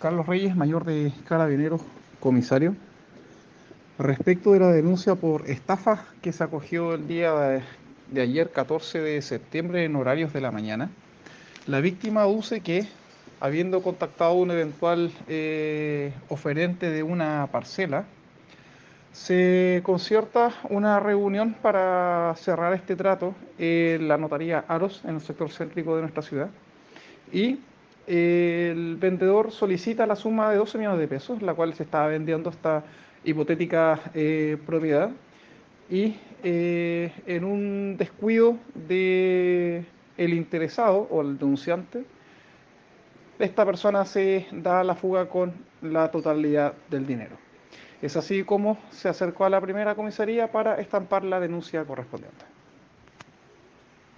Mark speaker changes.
Speaker 1: Carlos Reyes, mayor de Carabineros, comisario. Respecto de la denuncia por estafa que se acogió el día de ayer, 14 de septiembre, en horarios de la mañana, la víctima aduce que, habiendo contactado a un eventual oferente de una parcela, se concierta una reunión para cerrar este trato en la notaría Aros, en el sector céntrico de nuestra ciudad. Y el vendedor solicita la suma de 12 millones de pesos, la cual se estaba vendiendo esta hipotética propiedad. Y en un descuido de el interesado o el denunciante, esta persona se da a la fuga con la totalidad del dinero. Es así como se acercó a la primera comisaría para estampar la denuncia correspondiente.